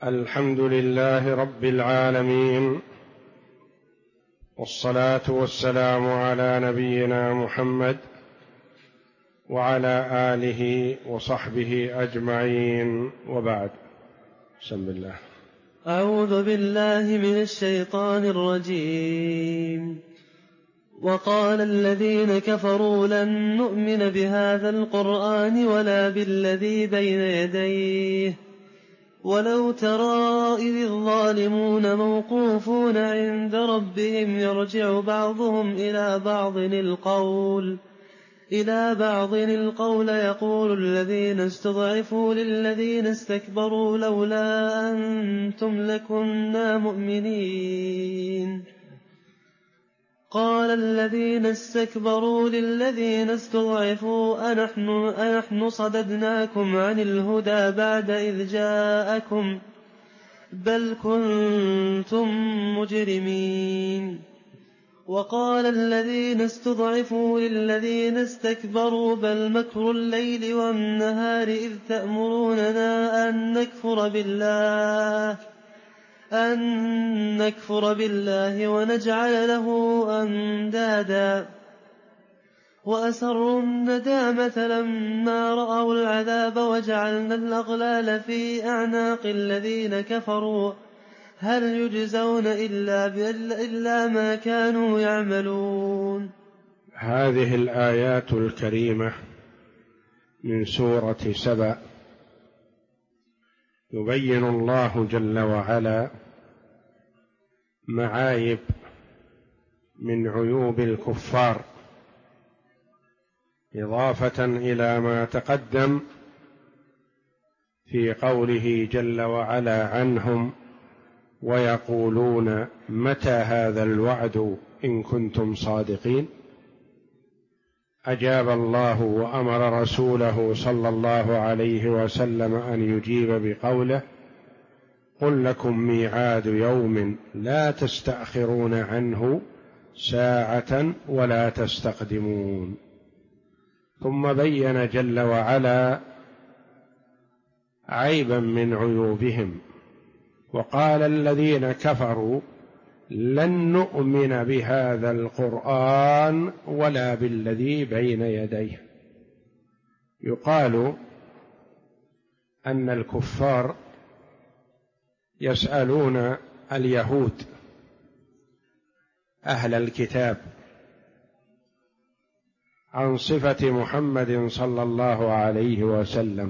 الحمد لله رب العالمين، والصلاة والسلام على نبينا محمد وعلى آله وصحبه أجمعين، وبعد. بسم الله. أعوذ بالله من الشيطان الرجيم. وقال الذين كفروا لن نؤمن بهذا القرآن ولا بالذي بين يديه ولو ترى إذ الظالمون موقوفون عند ربهم يرجع بعضهم إلى بعض القول يقول الذين استضعفوا للذين استكبروا لولا أنتم لكنا مؤمنين. قال الذين استكبروا للذين استضعفوا أنحن صددناكم عن الهدى بعد إذ جاءكم بل كنتم مجرمين. وقال الذين استضعفوا للذين استكبروا بل مكر الليل والنهار إذ تأمروننا أن نكفر بالله ونجعل له أندادا وأسروا الندامة لما رأوا العذاب وجعلنا الأغلال في أعناق الذين كفروا هل يجزون إلا ما كانوا يعملون. هذه الآيات الكريمة من سورة سبأ يبين الله جل وعلا معايب من عيوب الكفار، إضافة إلى ما تقدم في قوله جل وعلا عنهم ويقولون متى هذا الوعد إن كنتم صادقين. أجاب الله وأمر رسوله صلى الله عليه وسلم أن يجيب بقوله قل لكم ميعاد يوم لا تستأخرون عنه ساعة ولا تستقدمون. ثم بين جل وعلا عيبا من عيوبهم وقال الذين كفروا لن نؤمن بهذا القرآن ولا بالذي بين يديه. يقال أن الكفار يسألون اليهود أهل الكتاب عن صفة محمد صلى الله عليه وسلم،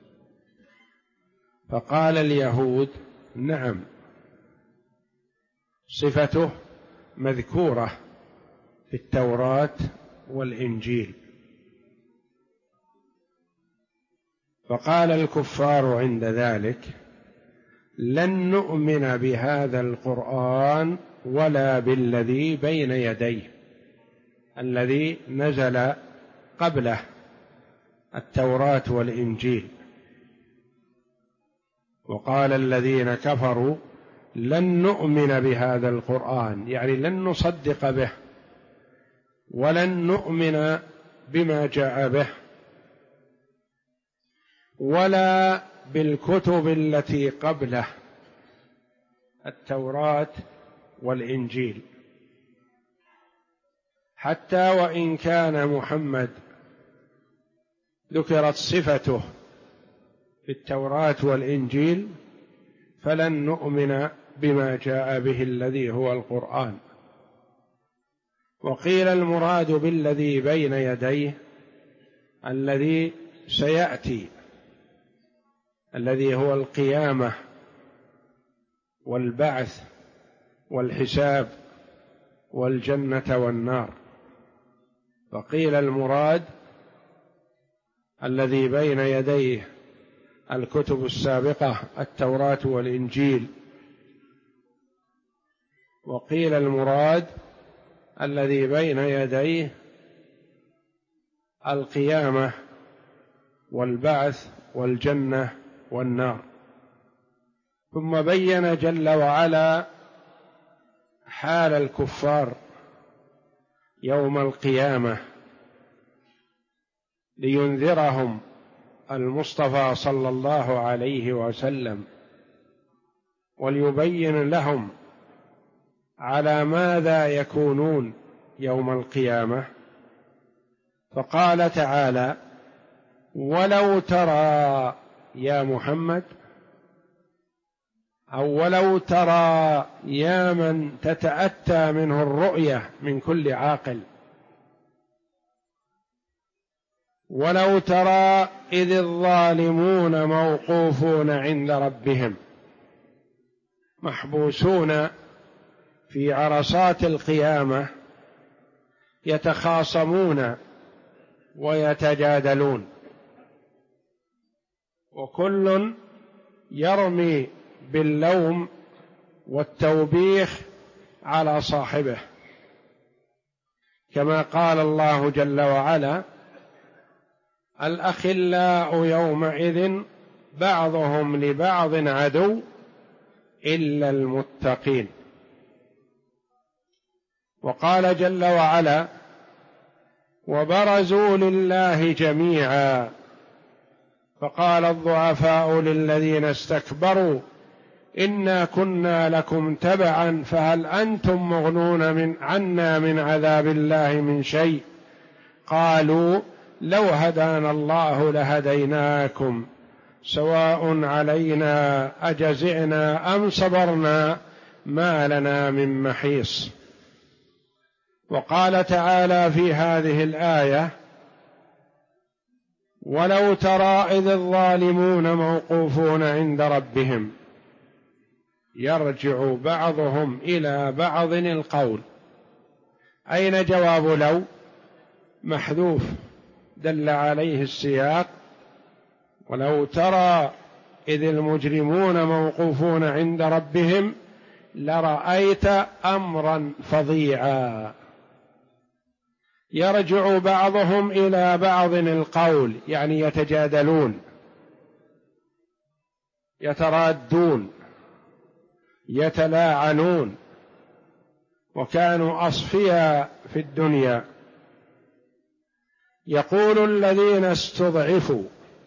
فقال اليهود نعم صفته مذكورة في التوراة والإنجيل. فقال الكفار عند ذلك لن نؤمن بهذا القرآن ولا بالذي بين يديه الذي نزل قبله التوراة والإنجيل. وقال الذين كفروا لن نؤمن بهذا القرآن، يعني لن نصدق به ولن نؤمن بما جاء به ولا بالكتب التي قبله التوراة والإنجيل، حتى وإن كان محمد ذكرت صفته في التوراة والإنجيل فلن نؤمن بما جاء به الذي هو القرآن. وقيل المراد بالذي بين يديه الذي سيأتي، الذي هو القيامة والبعث والحساب والجنة والنار. وقيل المراد الذي بين يديه الكتب السابقة التوراة والإنجيل. وقيل المراد الذي بين يديه القيامة والبعث والجنة والنار. ثم بين جل وعلا حال الكفار يوم القيامة لينذرهم المصطفى صلى الله عليه وسلم وليبين لهم على ماذا يكونون يوم القيامة. فقال تعالى: ولو ترى يا محمد، أو ولو ترى يا من تتأتى منه الرؤية من كل عاقل، ولو ترى إذ الظالمون موقوفون عند ربهم، محبوسون في عرصات القيامة يتخاصمون ويتجادلون، وكل يرمي باللوم والتوبيخ على صاحبه، كما قال الله جل وعلا: الأخلاء يومئذ بعضهم لبعض عدو إلا المتقين. وقال جل وعلا: وبرزوا لله جميعا فقال الضعفاء للذين استكبروا إنا كنا لكم تبعا فهل أنتم مغنون عنا من عذاب الله من شيء قالوا لو هدانا الله لهديناكم سواء علينا أجزعنا أم صبرنا ما لنا من محيص. وقال تعالى في هذه الآية: ولو ترى إذ الظالمون موقوفون عند ربهم يرجع بعضهم إلى بعض القول. أين جواب لو؟ محذوف دل عليه السياق: ولو ترى إذ المجرمون موقوفون عند ربهم لرأيت أمرا فظيعا. يرجع بعضهم إلى بعض القول، يعني يتجادلون، يترادون، يتلاعنون، وكانوا أصفياء في الدنيا. يقول الذين استضعفوا،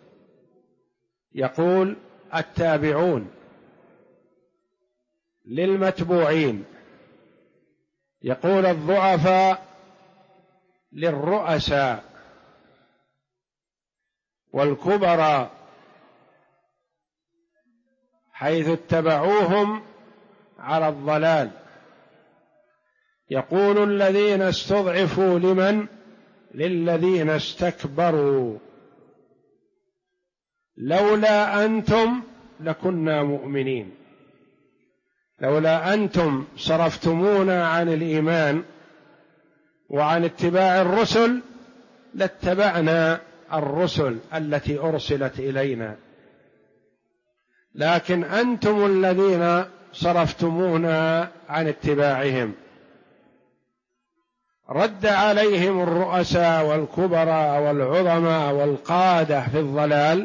يقول التابعون للمتبوعين، يقول الضعفاء للرؤساء والكبراء حيث اتبعوهم على الضلال. يقول الذين استضعفوا لمن؟ للذين استكبروا لولا أنتم لكنا مؤمنين، لولا أنتم صرفتمونا عن الإيمان وعن اتباع الرسل لاتبعنا الرسل التي أرسلت إلينا، لكن أنتم الذين صرفتمونا عن اتباعهم. رد عليهم الرؤساء والكبراء والعظماء والقادة في الضلال: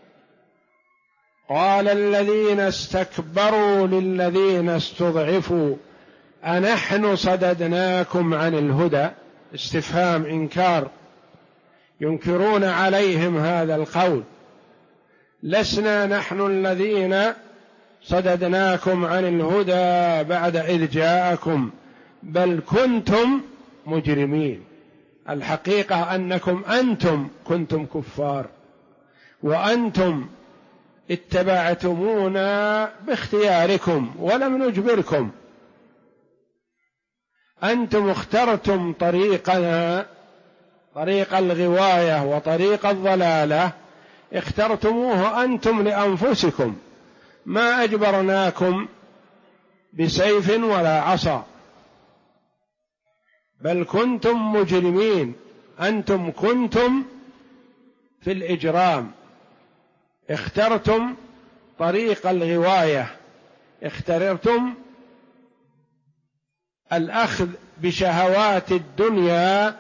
قال الذين استكبروا للذين استضعفوا أنحن صددناكم عن الهدى. استفهام إنكار، ينكرون عليهم هذا القول: لسنا نحن الذين صددناكم عن الهدى بعد إذ جاءكم بل كنتم مجرمين. الحقيقة أنكم أنتم كنتم كفار، وأنتم اتبعتمونا باختياركم ولم نجبركم، أنتم اخترتم طريقنا، طريق الغواية وطريق الضلالة، اخترتموه أنتم لأنفسكم، ما أجبرناكم بسيف ولا عصا، بل كنتم مجرمين، أنتم كنتم في الإجرام، اخترتم طريق الغواية، اخترتم الأخذ بشهوات الدنيا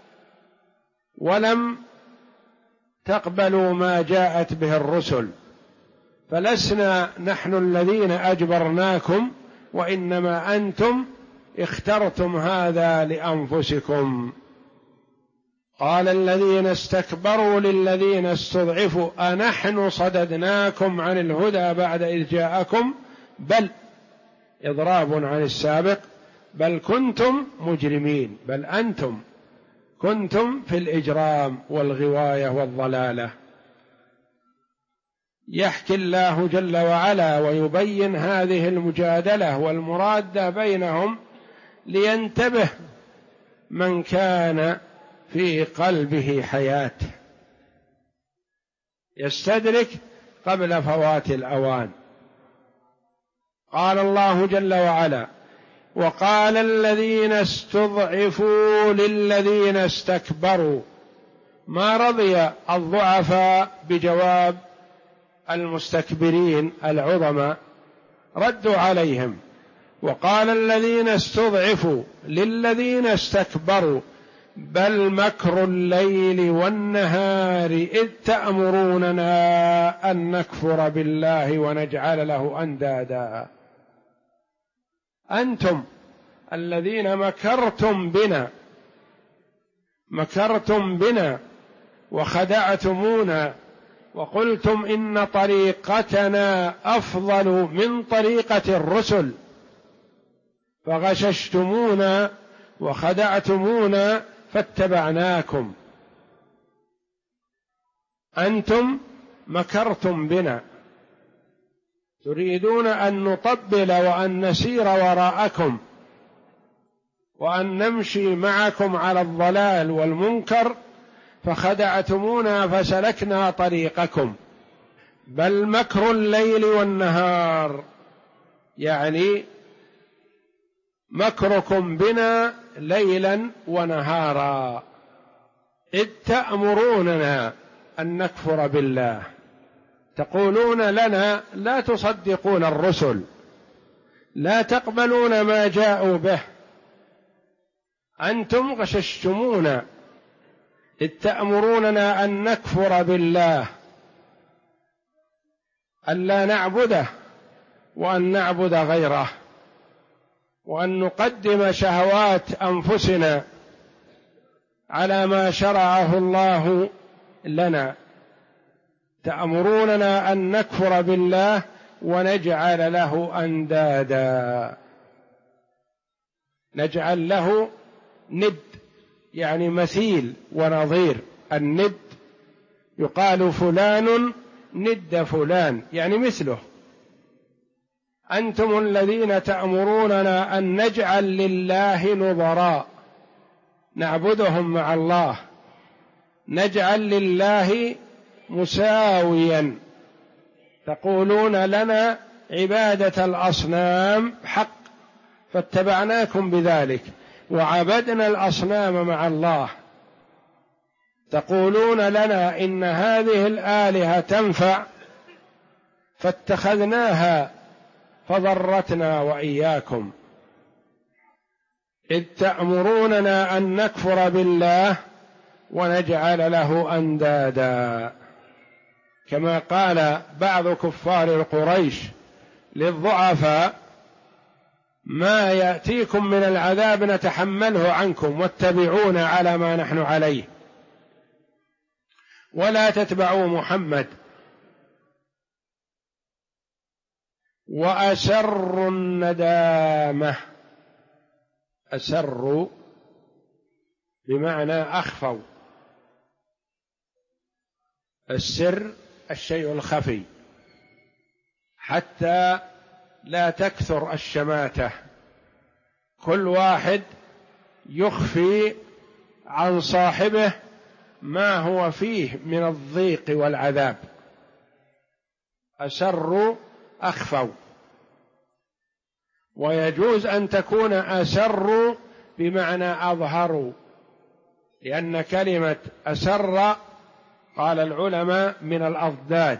ولم تقبلوا ما جاءت به الرسل، فلسنا نحن الذين أجبرناكم، وإنما أنتم اخترتم هذا لأنفسكم. قال الذين استكبروا للذين استضعفوا أنحن صددناكم عن الهدى بعد إذ جاءكم بل إضراب عن السابق، بل كنتم مجرمين، بل أنتم كنتم في الإجرام والغواية والضلالة. يحكي الله جل وعلا ويبين هذه المجادلة والمرادة بينهم لينتبه من كان في قلبه حياة، يستدرك قبل فوات الأوان. قال الله جل وعلا: وقال الذين استضعفوا للذين استكبروا. ما رضي الضعفاء بجواب المستكبرين العظماء، ردوا عليهم: وقال الذين استضعفوا للذين استكبروا بل مكر الليل والنهار إذ تأمروننا أن نكفر بالله ونجعل له أندادا. أنتم الذين مكرتم بنا وخدعتمونا وقلتم إن طريقتنا أفضل من طريقة الرسل، فغششتمونا وخدعتمونا فاتبعناكم. أنتم مكرتم بنا، تريدون أن نطبل وأن نسير وراءكم وأن نمشي معكم على الضلال والمنكر، فخدعتمونا فسلكنا طريقكم. بل مكر الليل والنهار، يعني مكركم بنا ليلا ونهارا، إذ تأمروننا أن نكفر بالله، تقولون لنا لا تصدقون الرسل، لا تقبلون ما جاءوا به، أنتم غششتمونا، إذ تأمروننا أن نكفر بالله، ألا نعبده وأن نعبد غيره، وأن نقدم شهوات أنفسنا على ما شرعه الله لنا. تأمروننا أن نكفر بالله ونجعل له أندادا، نجعل له ند يعني مثيل ونظير. الند يقال فلان ند فلان يعني مثله. أنتم الذين تأمروننا أن نجعل لله نظراء نعبدهم مع الله، نجعل لله مساويا، تقولون لنا عبادة الأصنام حق فاتبعناكم بذلك وعبدنا الأصنام مع الله، تقولون لنا إن هذه الآلهة تنفع فاتخذناها فضرتنا وإياكم. إذ تأمروننا أن نكفر بالله ونجعل له أندادا، كما قال بعض كفار قريش للضعفاء: ما يأتيكم من العذاب نتحمله عنكم واتبعونا على ما نحن عليه ولا تتبعوا محمد. وأسروا الندامة، أسروا بمعنى أخفوا، السر الشيء الخفي، حتى لا تكثر الشماتة، كل واحد يخفي عن صاحبه ما هو فيه من الضيق والعذاب. أسروا أخفوا. ويجوز أن تكون أسروا بمعنى أظهروا، لأن كلمة أسر قال العلماء من الأضداد،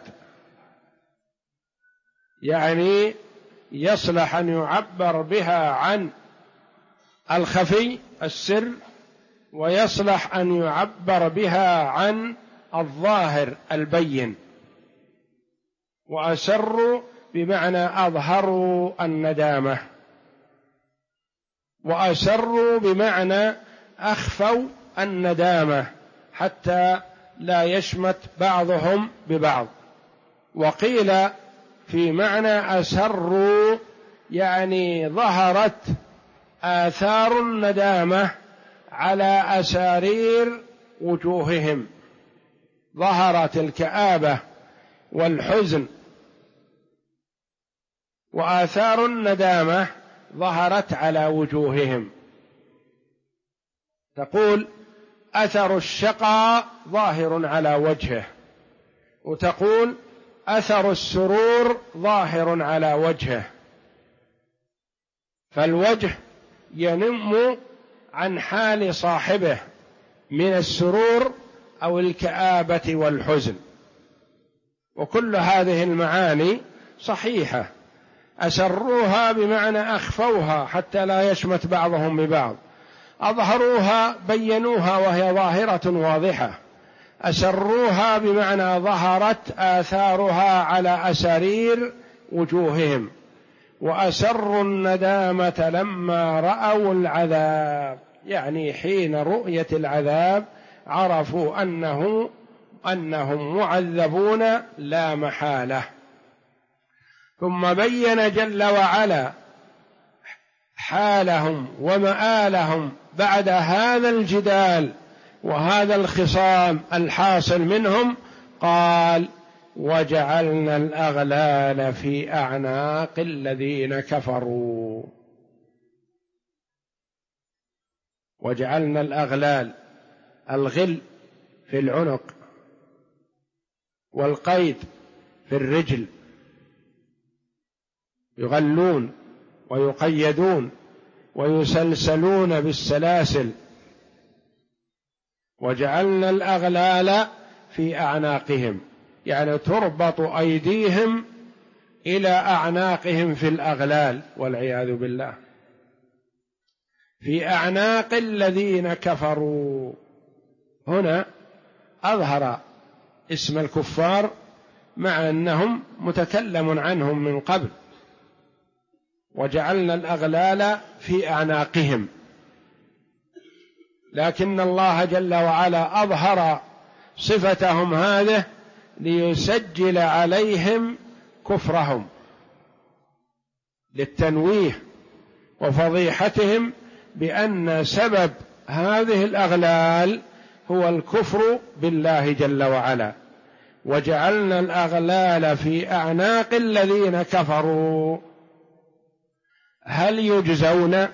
يعني يصلح أن يعبر بها عن الخفي السر، ويصلح أن يعبر بها عن الظاهر البين. وأسروا بمعنى أظهروا الندامة، وأسروا بمعنى أخفوا الندامة حتى لا يشمت بعضهم ببعض. وقيل في معنى أسروا، يعني ظهرت آثار الندامة على أسارير وجوههم، ظهرت الكآبة والحزن وآثار الندامة ظهرت على وجوههم. تقول أثر الشقاء ظاهر على وجهه، وتقول أثر السرور ظاهر على وجهه، فالوجه ينم عن حال صاحبه من السرور أو الكآبة والحزن، وكل هذه المعاني صحيحة. أسروها بمعنى أخفوها حتى لا يشمت بعضهم ببعض، أظهروها بينوها وهي ظاهرة واضحة. أسروها بمعنى ظهرت آثارها على أسارير وجوههم، وأسروا الندامة لما رأوا العذاب، يعني حين رؤية العذاب عرفوا أنهم معذبون لا محالة. ثم بين جل وعلا حالهم ومآلهم بعد هذا الجدال وهذا الخصام الحاصل منهم، قال وجعلنا الأغلال في أعناق الذين كفروا. وجعلنا الأغلال، الغل في العنق والقيد في الرجل، يغلون ويقيدون ويسلسلون بالسلاسل. وجعلنا الأغلال في أعناقهم، يعني تربط أيديهم إلى أعناقهم في الأغلال والعياذ بالله، في أعناق الذين كفروا. هنا أظهر اسم الكفار مع أنهم متكلم عنهم من قبل. وجعلنا الأغلال في أعناقهم، لكن الله جل وعلا أظهر صفتهم هذه ليسجل عليهم كفرهم، للتنويه وفضيحتهم بأن سبب هذه الأغلال هو الكفر بالله جل وعلا. وجعلنا الأغلال في أعناق الذين كفروا هل يجزون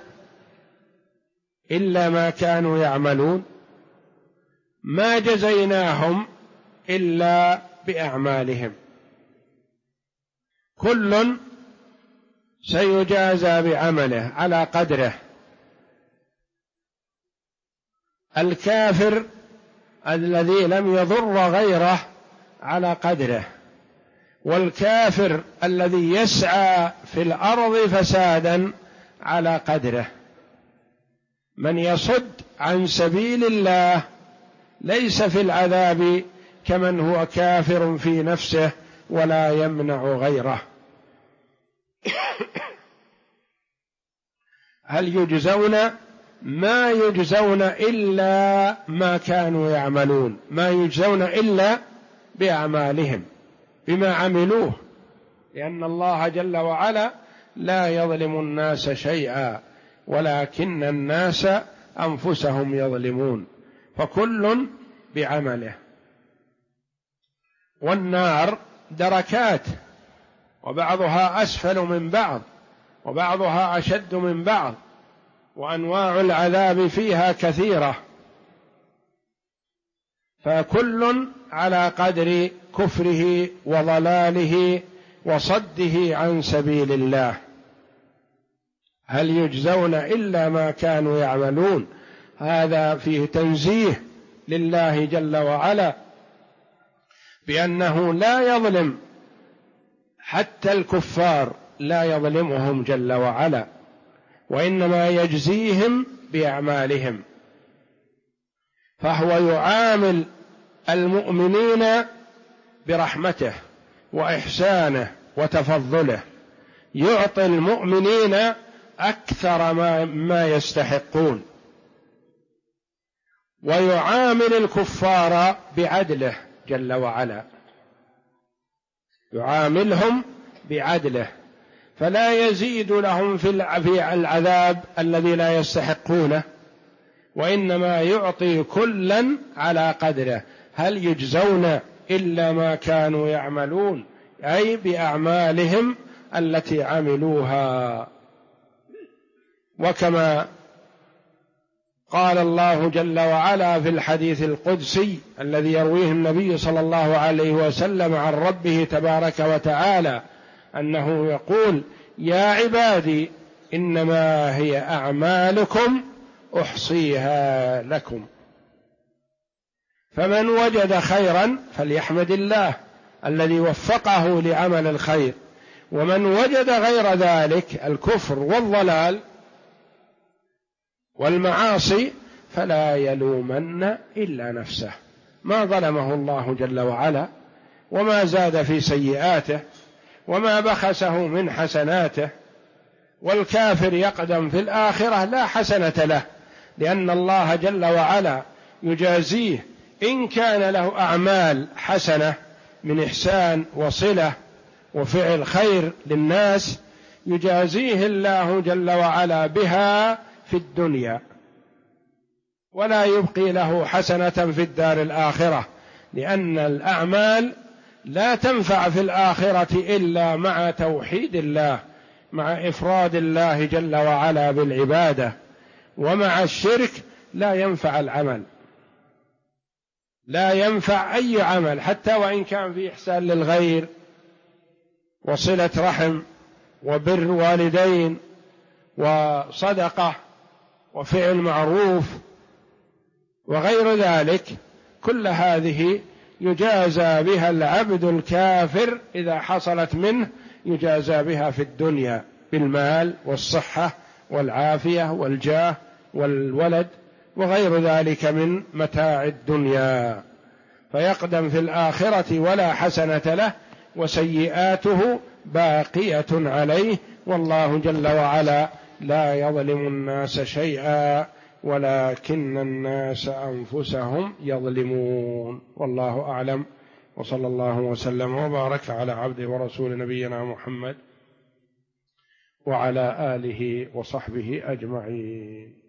إلا ما كانوا يعملون؟ ما جزيناهم إلا بأعمالهم، كل سيجازى بعمله على قدره. الكافر الذي لم يضر غيره على قدره، والكافر الذي يسعى في الأرض فسادا على قدره. من يصد عن سبيل الله ليس في العذاب كمن هو كافر في نفسه ولا يمنع غيره. هل يجزون؟ ما يجزون إلا ما كانوا يعملون، ما يجزون إلا بأعمالهم، بما عملوه، لأن الله جل وعلا لا يظلم الناس شيئا ولكن الناس أنفسهم يظلمون، فكل بعمله. والنار دركات، وبعضها أسفل من بعض وبعضها أشد من بعض، وأنواع العذاب فيها كثيرة، فكل على قدر كفره وضلاله وصده عن سبيل الله. هل يجزون إلا ما كانوا يعملون؟ هذا فيه تنزيه لله جل وعلا بأنه لا يظلم، حتى الكفار لا يظلمهم جل وعلا، وإنما يجزيهم بأعمالهم. فهو يعامل المؤمنين برحمته وإحسانه وتفضله، يعطي المؤمنين أكثر ما يستحقون، ويعامل الكفار بعدله جل وعلا، يعاملهم بعدله، فلا يزيد لهم في العذاب الذي لا يستحقونه، وإنما يعطي كلا على قدره. هل يجزون إلا ما كانوا يعملون، أي بأعمالهم التي عملوها. وكما قال الله جل وعلا في الحديث القدسي الذي يرويه النبي صلى الله عليه وسلم عن ربه تبارك وتعالى أنه يقول: يا عبادي إنما هي أعمالكم أحصيها لكم، فمن وجد خيرا فليحمد الله الذي وفقه لعمل الخير، ومن وجد غير ذلك الكفر والضلال والمعاصي فلا يلومن إلا نفسه، ما ظلمه الله جل وعلا، وما زاد في سيئاته، وما بخسه من حسناته. والكافر يقدم في الآخرة لا حسنة له، لأن الله جل وعلا يجازيه إن كان له أعمال حسنة من إحسان وصلة وفعل خير للناس، يجازيه الله جل وعلا بها في الدنيا، ولا يبقي له حسنة في الدار الآخرة، لأن الأعمال لا تنفع في الآخرة إلا مع توحيد الله، مع إفراد الله جل وعلا بالعبادة. ومع الشرك لا ينفع العمل، لا ينفع أي عمل، حتى وإن كان في إحسان للغير وصلة رحم وبر والدين وصدقة وفعل معروف وغير ذلك. كل هذه يجازى بها العبد الكافر إذا حصلت منه، يجازى بها في الدنيا بالمال والصحة والعافية والجاه والولد وغير ذلك من متاع الدنيا، فيقدم في الآخرة ولا حسنة له، وسيئاته باقية عليه. والله جل وعلا لا يظلم الناس شيئا ولكن الناس أنفسهم يظلمون. والله أعلم، وصلى الله وسلم وبارك على عبده ورسول نبينا محمد وعلى آله وصحبه أجمعين.